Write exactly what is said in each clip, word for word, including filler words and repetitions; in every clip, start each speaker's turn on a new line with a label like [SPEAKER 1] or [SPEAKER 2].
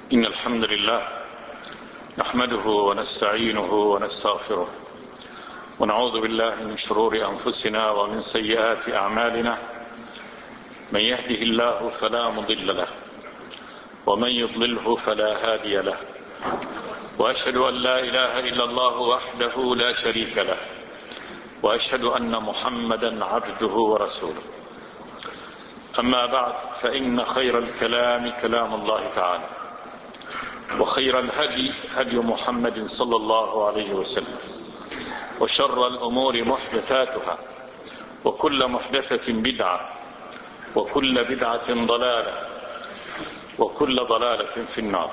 [SPEAKER 1] إن الحمد لله نحمده ونستعينه ونستغفره ونعوذ بالله من شرور أنفسنا ومن سيئات أعمالنا. من يهده الله فلا مضل له ومن يضلله فلا هادي له، وأشهد أن لا إله إلا الله وحده لا شريك له، وأشهد أن محمدا عبده ورسوله. أما بعد، فإن خير الكلام كلام الله تعالى، وخير الهدي هدي محمد صلى الله عليه وسلم، وشر الأمور محدثاتها، وكل محدثة بدعة، وكل بدعة ضلالة، وكل ضلالة في النار.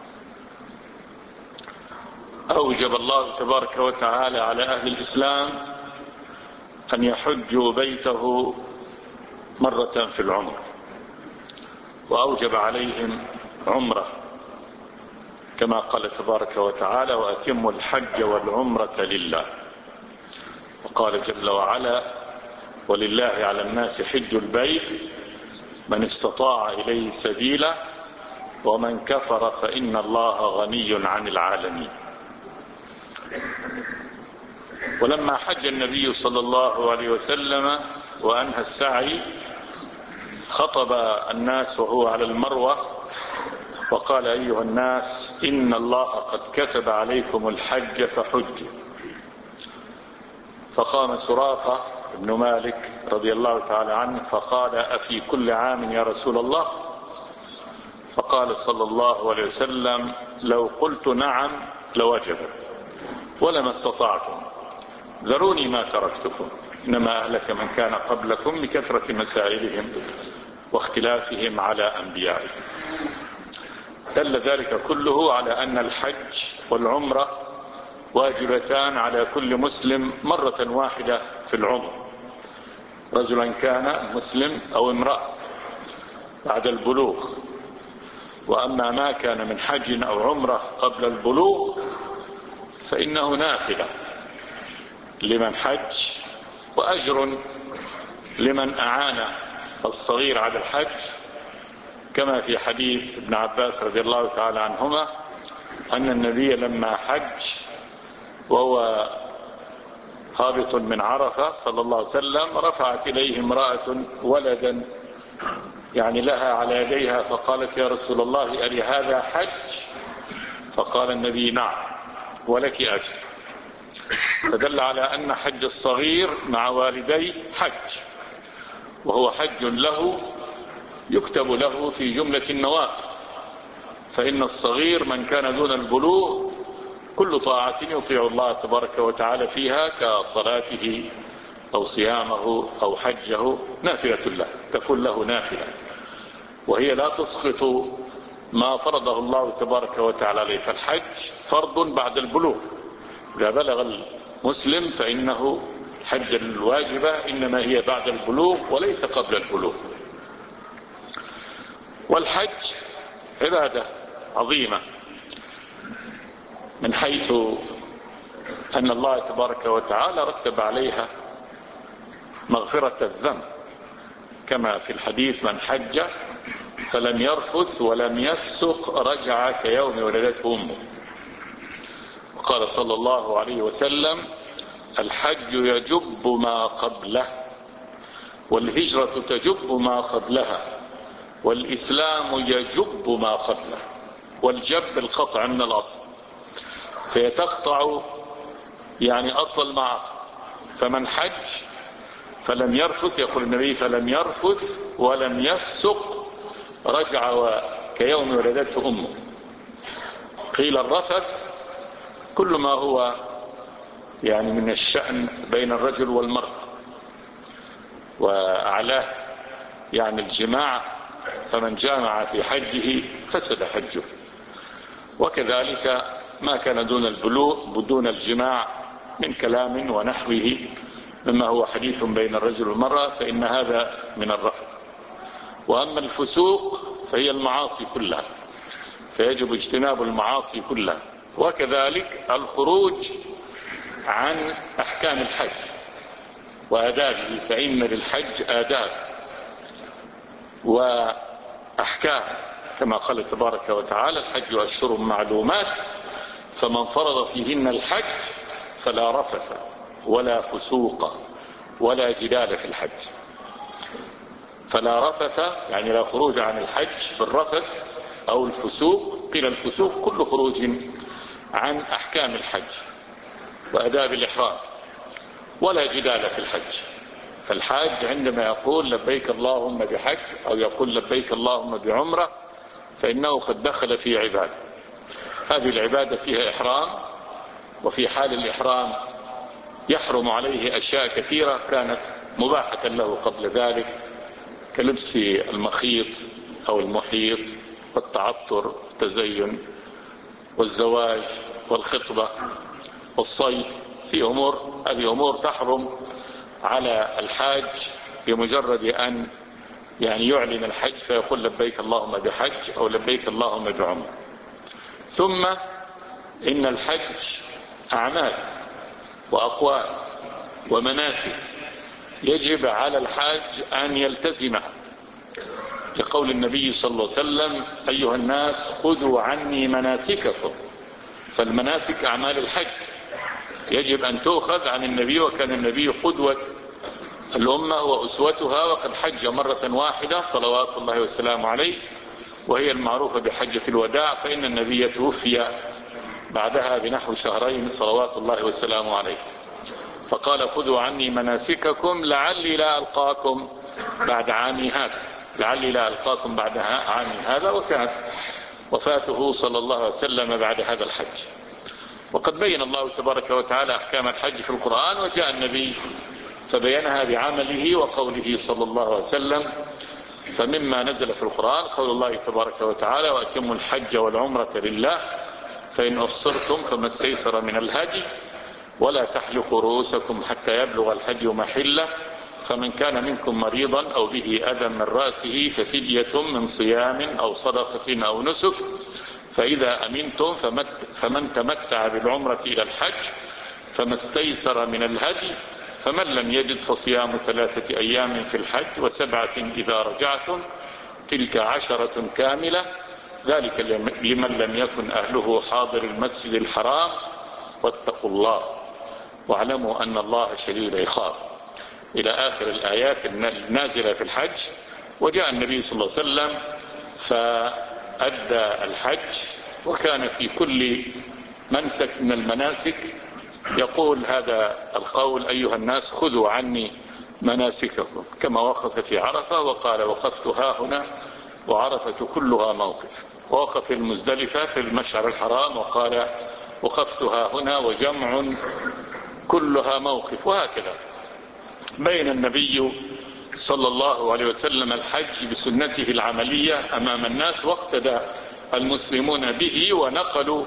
[SPEAKER 1] أوجب الله تبارك وتعالى على أهل الإسلام أن يحجوا بيته مرة في العمر، وأوجب عليهم عمرة كما قال تبارك وتعالى: وأتموا الحج والعمرة لله. وقال جل وعلا: ولله على الناس حج البيت من استطاع إليه سبيلا ومن كفر فإن الله غني عن العالمين. ولما حج النبي صلى الله عليه وسلم وأنهى السعي خطب الناس وهو على المروة وقال: أيها الناس، إن الله قد كتب عليكم الحج فحجوا. فقام سراقة بن مالك رضي الله تعالى عنه فقال: أفي كل عام يا رسول الله؟ فقال صلى الله عليه وسلم: لو قلت نعم لوجبت ولما استطعتم، ذروني ما تركتكم، إنما أهلك من كان قبلكم بكثرة مسائلهم واختلافهم على أنبيائهم. دل ذلك كله على أن الحج والعمرة واجبتان على كل مسلم مرة واحدة في العمر، رجلا كان مسلم أو امرأة، بعد البلوغ. وأما ما كان من حج أو عمرة قبل البلوغ فإنه نافلة لمن حج، وأجر لمن أعان الصغير على الحج، كما في حديث ابن عباس رضي الله تعالى عنهما أن النبي لما حج وهو هابط من عرفة صلى الله عليه وسلم رفعت إليه امرأة ولدا يعني لها على يديها، فقالت: يا رسول الله، ألي هذا حج؟ فقال النبي: نعم، ولك أجر. فدل على أن حج الصغير مع والديه حج، وهو حج له يكتب له في جملة النوافل، فإن الصغير من كان دون البلوغ كل طاعة يطيع الله تبارك وتعالى فيها كصلاته أو صيامه أو حجه نافلة له، تكون له نافلة، وهي لا تسقط ما فرضه الله تبارك وتعالى عليه. فالحج فرض بعد البلوغ، إذا بلغ المسلم فإنه حج الواجبة إنما هي بعد البلوغ وليس قبل البلوغ. والحج عبادة عظيمة من حيث أن الله تبارك وتعالى رتب عليها مغفرة الذنب، كما في الحديث: من حج فلم يرفث ولم يفسق رجع كيوم ولدته أمه. وقال صلى الله عليه وسلم: الحج يجب ما قبله، والهجرة تجب ما قبلها، والإسلام يجب ما قبله. والجب القطع من الأصل، فيتقطع يعني أصل المعاصي. فمن حج فلم يرفث، يقول النبي: فلم يرفث ولم يفسق رجع كيوم ولدته أمه. قيل الرفث كل ما هو يعني من الشأن بين الرجل والمرأة، وأعلاه يعني الجماع، فمن جامع في حجه فسد حجه. وكذلك ما كان دون البلوغ بدون الجماع من كلام ونحوه مما هو حديث بين الرجل والمرأة فإن هذا من الرفث. وأما الفسوق فهي المعاصي كلها، فيجب اجتناب المعاصي كلها. وكذلك الخروج عن أحكام الحج وآدابه، فإن للحج آداب وأحكام كما قال تبارك وتعالى: الحج أشهر معلومات فمن فرض فيهن الحج فلا رفث ولا فسوق ولا جدال في الحج. فلا رفث يعني لا خروج عن الحج بالرفث أو الفسوق، قيل الفسوق كل خروج عن أحكام الحج وآداب الإحرام، ولا جدال في الحج. فالحاج عندما يقول لبيك اللهم بحج أو يقول لبيك اللهم بعمرة فإنه قد دخل في عبادة. هذه العبادة فيها إحرام، وفي حال الإحرام يحرم عليه أشياء كثيرة كانت مباحة له قبل ذلك، كلبس المخيط أو المحيط والتعطر والتزين والزواج والخطبة والصيد. في أمور هذه أمور تحرم على الحاج بمجرد أن يعني يعلن الحج فيقول لبيك اللهم بحج أو لبيك اللهم بعمرة. ثم إن الحج أعمال وأقوال ومناسك يجب على الحاج أن يلتزمها، لقول النبي صلى الله عليه وسلم: أيها الناس خذوا عني مناسككم. فالمناسك أعمال الحج يجب أن تؤخذ عن النبي، وكان النبي قدوة الأمة وأسوتها، وقد حج مرة واحدة صلوات الله وسلامه عليه، وهي المعروفة بحجة الوداع، فإن النبي توفي بعدها بنحو شهرين صلوات الله وسلامه عليه. فقال: خذوا عني مناسككم لعلي لا ألقاكم بعد عامي هذا، لعلي لا ألقاكم بعد عامي هذا. وكانت وفاته صلى الله عليه وسلم بعد هذا الحج. وقد بين الله تبارك وتعالى أحكام الحج في القرآن، وجاء النبي فبينها بعمله وقوله صلى الله عليه وسلم. فمما نزل في القرآن قول الله تبارك وتعالى: وأتموا الحج والعمرة لله فإن أفصرتم فما استيسر من الهدي ولا تحلقوا رؤوسكم حتى يبلغ الحج محله فمن كان منكم مريضا أو به أذى من رأسه ففدية من صيام أو صدقة أو نسك فإذا أمنتم فمن تمتع بالعمرة إلى الحج فما استيسر من الهدي فمن لم يجد فصيام ثلاثة أيام في الحج وسبعة إذا رجعتم تلك عشرة كاملة ذلك لمن لم يكن أهله حاضر المسجد الحرام واتقوا الله واعلموا أن الله شديد العقاب، إلى آخر الآيات النازلة في الحج. وجاء النبي صلى الله عليه وسلم فأدى الحج، وكان في كل منسك من المناسك يقول هذا القول: أيها الناس خذوا عني مناسككم، كما وقف في عرفة وقال: وقفت ها هنا وعرفة كلها موقف. ووقف المزدلفة في المشعر الحرام وقال: وقفت ها هنا وجمع كلها موقف. وهكذا بين النبي صلى الله عليه وسلم الحج بسنته العملية أمام الناس، واقتدى المسلمون به ونقلوا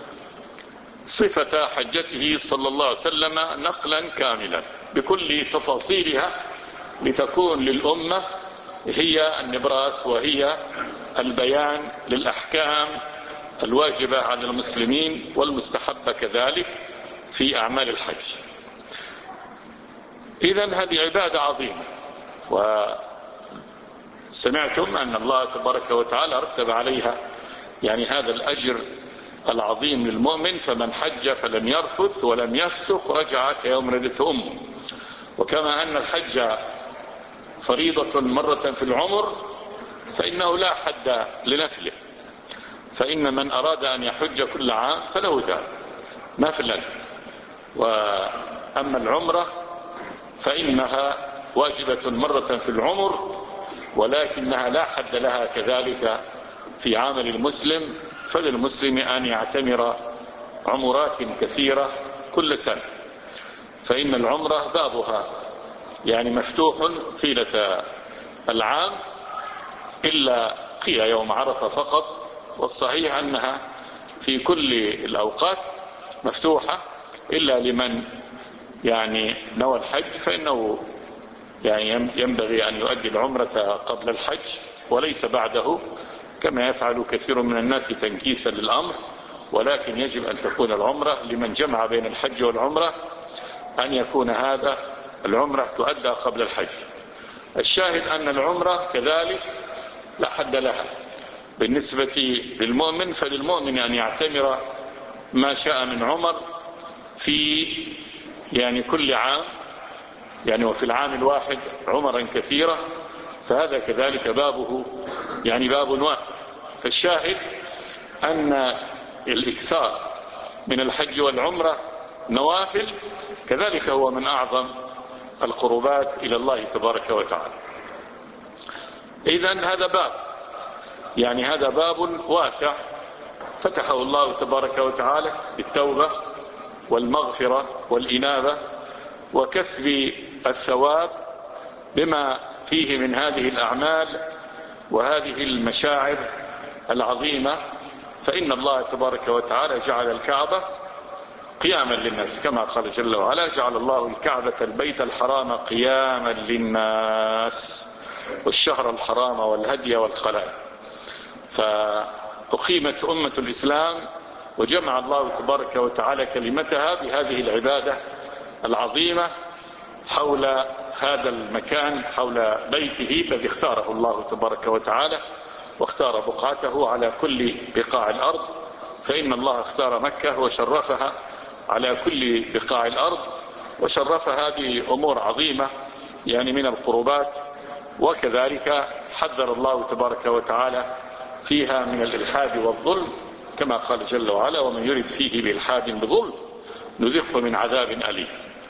[SPEAKER 1] صفة حجته صلى الله عليه وسلم نقلا كاملا بكل تفاصيلها، لتكون للأمة هي النبراس وهي البيان للأحكام الواجبة على المسلمين والمستحبة كذلك في أعمال الحج. إذن هذه عبادة عظيمة، وسمعتم أن الله تبارك وتعالى رتب عليها يعني هذا الأجر العظيم للمؤمن: فمن حج فلم يرفث ولم يفسق رجع كيوم ولدته أمه. وكما أن الحج فريضة مرة في العمر فإنه لا حد لنفله، فإن من أراد أن يحج كل عام فله ذلك نفلا. وأما العمرة فإنها واجبة مرة في العمر، ولكنها لا حد لها كذلك في عمل المسلم، فللمسلم أن يعتمر عمرات كثيرة كل سنة، فإن العمرة بابها يعني مفتوح طيلة العام إلا قيل يوم عرفة فقط، والصحيح أنها في كل الأوقات مفتوحة إلا لمن يعني نوى الحج، فإنه يعني ينبغي أن يؤدي العمرة قبل الحج وليس بعده كما يفعل كثير من الناس تنكيسا للأمر، ولكن يجب أن تكون العمرة لمن جمع بين الحج والعمرة أن يكون هذا العمرة تؤدى قبل الحج. الشاهد أن العمرة كذلك لا حد لها، بالنسبة للمؤمن فللمؤمن أن يعتمر ما شاء من عمر في يعني كل عام، يعني وفي العام الواحد عمرا كثيرة، فهذا كذلك بابه يعني باب واسع. فالشاهد أن الإكثار من الحج والعمرة نوافل، كذلك هو من أعظم القربات إلى الله تبارك وتعالى. إذن هذا باب، يعني هذا باب واسع فتحه الله تبارك وتعالى بالتوبة والمغفرة والإنابة وكسب الثواب بما فيه من هذه الأعمال وهذه المشاعر العظيمة. فإن الله تبارك وتعالى جعل الكعبة قياما للناس كما قال جل وعلا: جعل الله الكعبة البيت الحرام قياما للناس والشهر الحرام والهدي والقلائد. فأقيمت أمة الإسلام وجمع الله تبارك وتعالى كلمتها بهذه العبادة العظيمة حول هذا المكان، حول بيته الذي اختاره الله تبارك وتعالى، واختار بقعته على كل بقاع الأرض. فإن الله اختار مكة وشرفها على كل بقاع الأرض، وشرفها بأمور عظيمة يعني من القربات، وكذلك حذر الله تبارك وتعالى فيها من الإلحاد والظلم كما قال جل وعلا: ومن يرد فيه بإلحاد بظلم نذقه من عذاب أليم.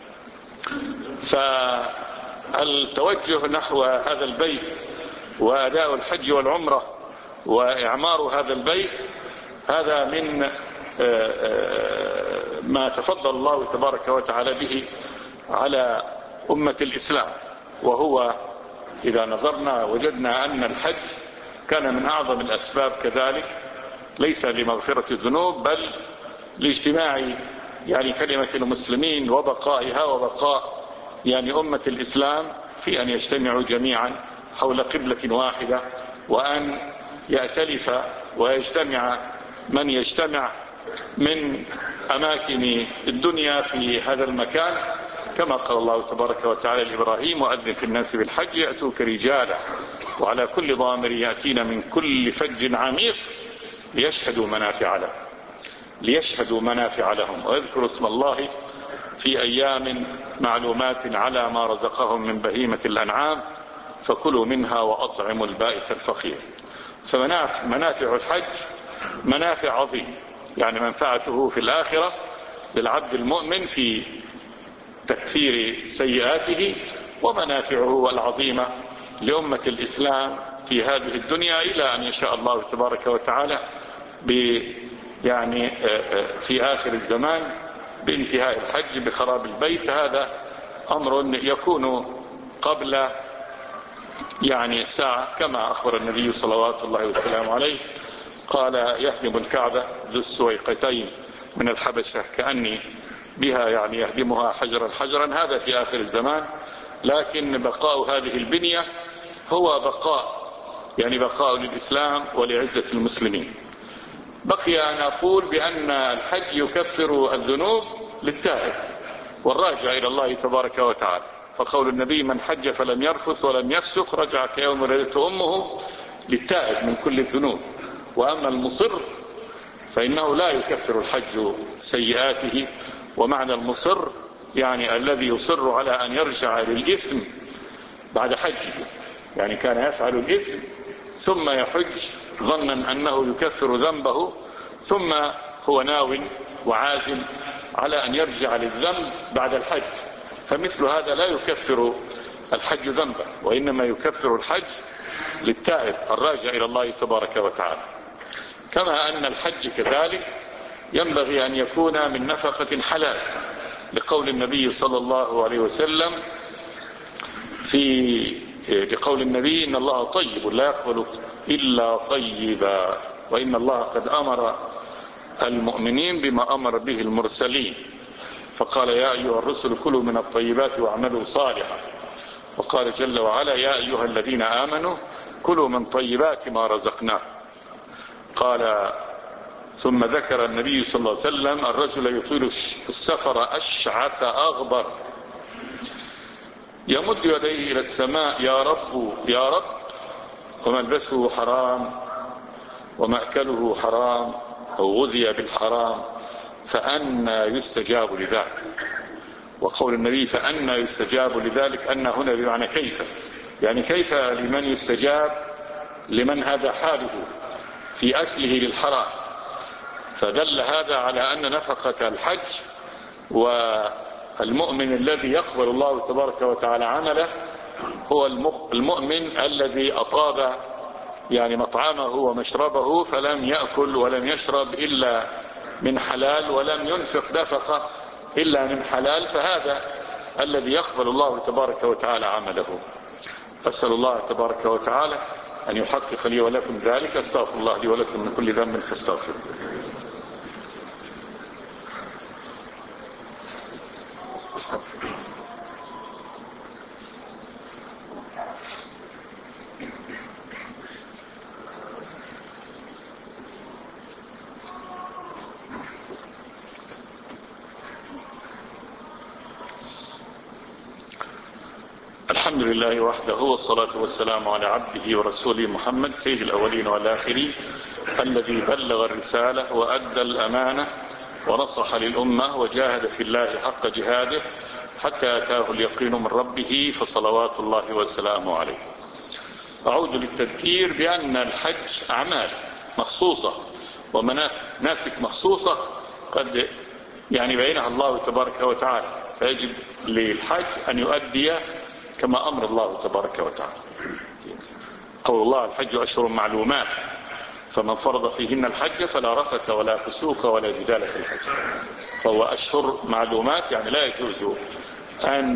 [SPEAKER 1] فالتوجه نحو هذا البيت وأداء الحج والعمرة وإعمار هذا البيت هذا من ما تفضل الله تبارك وتعالى به على أمة الإسلام. وهو إذا نظرنا وجدنا أن الحج كان من أعظم الأسباب كذلك، ليس لمغفرة الذنوب بل لاجتماع يعني كلمة المسلمين وبقائها وبقاء يعني أمة الإسلام في أن يجتمعوا جميعا حول قبلة واحدة، وأن يأتلف ويجتمع من يجتمع من أماكن الدنيا في هذا المكان، كما قال الله تبارك وتعالى لإبراهيم: وأذن في الناس بالحج يأتوك رجالا وعلى كل ضامر يأتين من كل فج عميق ليشهدوا منافع لهم ليشهدوا منافع لهم ويذكروا اسم الله في أيام معلومات على ما رزقهم من بهيمة الأنعام فكلوا منها وأطعموا البائس الفقير. فمنافع الحج منافع عظيمة، يعني منفعته في الآخرة للعبد المؤمن في تكفير سيئاته، ومنافعه العظيمة لأمة الإسلام في هذه الدنيا إلى أن يشاء الله تبارك وتعالى يعني في آخر الزمان بانتهاء الحج بخراب البيت. هذا أمر يكون قبل يعني ساعة كما أخبر النبي صلوات الله وسلامه عليه، قال: يهدم الكعبة ذو السويقتين من الحبشة كأني بها، يعني يهدمها حجرا حجرا. هذا في آخر الزمان، لكن بقاء هذه البنية هو بقاء يعني بقاء للإسلام ولعزة المسلمين. بقي أن أقول بأن الحج يكفر الذنوب للتائب والراجع إلى الله تبارك وتعالى، فقول النبي: من حج فلم يرفث ولم يفسق رجع كيوم ولدته أمه، للتائب من كل الذنوب. وأما المصر فإنه لا يكفر الحج سيئاته. ومعنى المصر يعني الذي يصر على أن يرجع للإثم بعد حجه، يعني كان يفعل الإثم ثم يحج ظنا أنه يكفر ذنبه، ثم هو ناو وعازم على أن يرجع للذنب بعد الحج، فمثل هذا لا يكفر الحج ذنبه، وإنما يكفر الحج للتائب الراجع إلى الله تبارك وتعالى. كما أن الحج كذلك ينبغي أن يكون من نفقة حلال، لقول النبي صلى الله عليه وسلم في لقول النبي: إن الله طيب لا يقبل إلا طيبا، وإن الله قد أمر المؤمنين بما أمر به المرسلين، فقال: يا أيها الرسل كلوا من الطيبات واعملوا صالحا. وقال جل وعلا: يا أيها الذين آمنوا كلوا من طيبات ما رزقناكم. قال ثم ذكر النبي صلى الله عليه وسلم الرجل يطيل السفر أشعث أغبر يمد يديه إلى السماء: يا رب يا رب، وملبسه حرام ومأكله حرام أو غذي بالحرام فأنى يستجاب لذلك. وقول النبي فأنى يستجاب لذلك أن هنا بمعنى كيف، يعني كيف لمن يستجاب لمن هذا حاله في أكله للحرام. فدل هذا على أن نفقة الحج والمؤمن الذي يقبل الله تبارك وتعالى عمله هو المؤمن الذي أطاب يعني مطعمه ومشربه فلم يأكل ولم يشرب إلا من حلال ولم ينفق نفقة إلا من حلال، فهذا الذي يقبل الله تبارك وتعالى عمله. أسأل الله تبارك وتعالى أن يحقق لي ولكم ذلك. أستغفر الله لي ولكم من كل ذنب فاستغفروه. الحمد لله وحده والصلاة والسلام على عبده ورسوله محمد سيد الأولين والآخرين الذي بلغ الرسالة وأدى الأمانة ونصح للأمة وجاهد في الله حق جهاده حتى أتاه اليقين من ربه فصلوات الله والسلام عليه. أعود للتذكير بأن الحج أعمال مخصوصة ومناسك مخصوصة قد يعني بينها الله تبارك وتعالى، فيجب للحج أن يؤدي كما أمر الله تبارك وتعالى. قول الله الحج أشهر معلومات فمن فرض فيهن الحج فلا رفث ولا فسوق ولا جدال في الحج. فهو أشهر معلومات يعني لا يجوز أن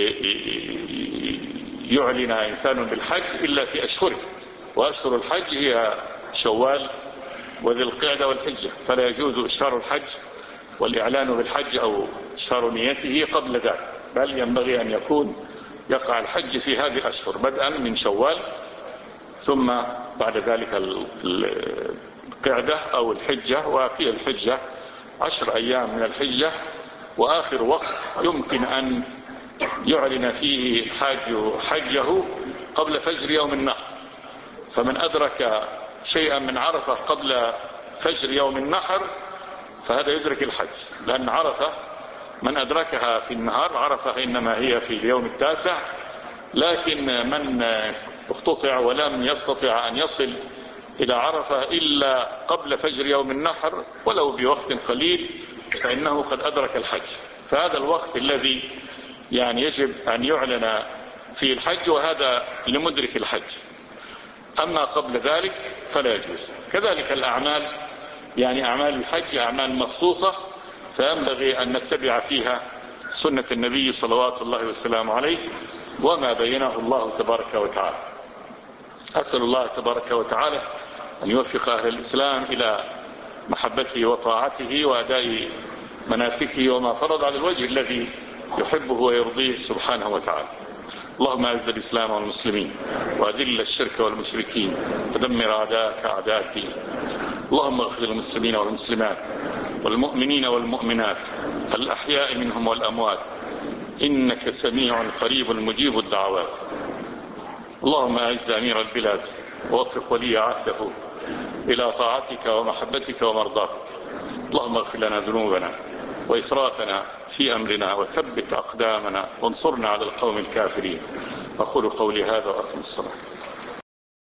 [SPEAKER 1] يعلن إنسان بالحج إلا في أشهره، وأشهر الحج هي شوال وذي القعدة والحجة، فلا يجوز إشهار الحج والإعلان بالحج أو إشهار نيته قبل ذلك، بل ينبغي أن يكون يقع الحج في هذه الأشهر بدءا من شوال ثم بعد ذلك القعدة أو الحجة، وفي الحجة عشر أيام من الحجة، وآخر وقت يمكن أن يعلن فيه الحاج حجه قبل فجر يوم النحر. فمن أدرك شيئا من عرفة قبل فجر يوم النحر فهذا يدرك الحج، لأن عرفة من أدركها في النهار عرفة إنما هي في اليوم التاسع، لكن من اقتطع ولم يستطع أن يصل إلى عرفة إلا قبل فجر يوم النحر ولو بوقت قليل فإنه قد أدرك الحج. فهذا الوقت الذي يعني يجب أن يعلن فيه الحج، وهذا لمدرك الحج. أما قبل ذلك فلا يجوز. كذلك الأعمال، يعني أعمال الحج أعمال مخصوصة فينبغي أن نتبع فيها سنة النبي صلوات الله والسلام عليه وما بينه الله تبارك وتعالى. أسأل الله تبارك وتعالى أن يوفق أهل الإسلام إلى محبته وطاعته وأداء مناسكه وما فرض على الوجه الذي يحبه ويرضيه سبحانه وتعالى. اللهم أعز الإسلام والمسلمين وأذل الشرك والمشركين ودمر أعداءك أعداء الدين. اللهم اغفر للمسلمين والمسلمات والمؤمنين والمؤمنات الأحياء منهم والأموات إنك سميع قريب مجيب الدعوات. اللهم أعز أمير البلاد ووفق ولي عهده إلى طاعتك ومحبتك ومرضاتك. اللهم اغفر لنا ذنوبنا وإسرافنا في أمرنا وثبت أقدامنا وانصرنا على القوم الكافرين. أقول قولي هذا وأقم الصلاة.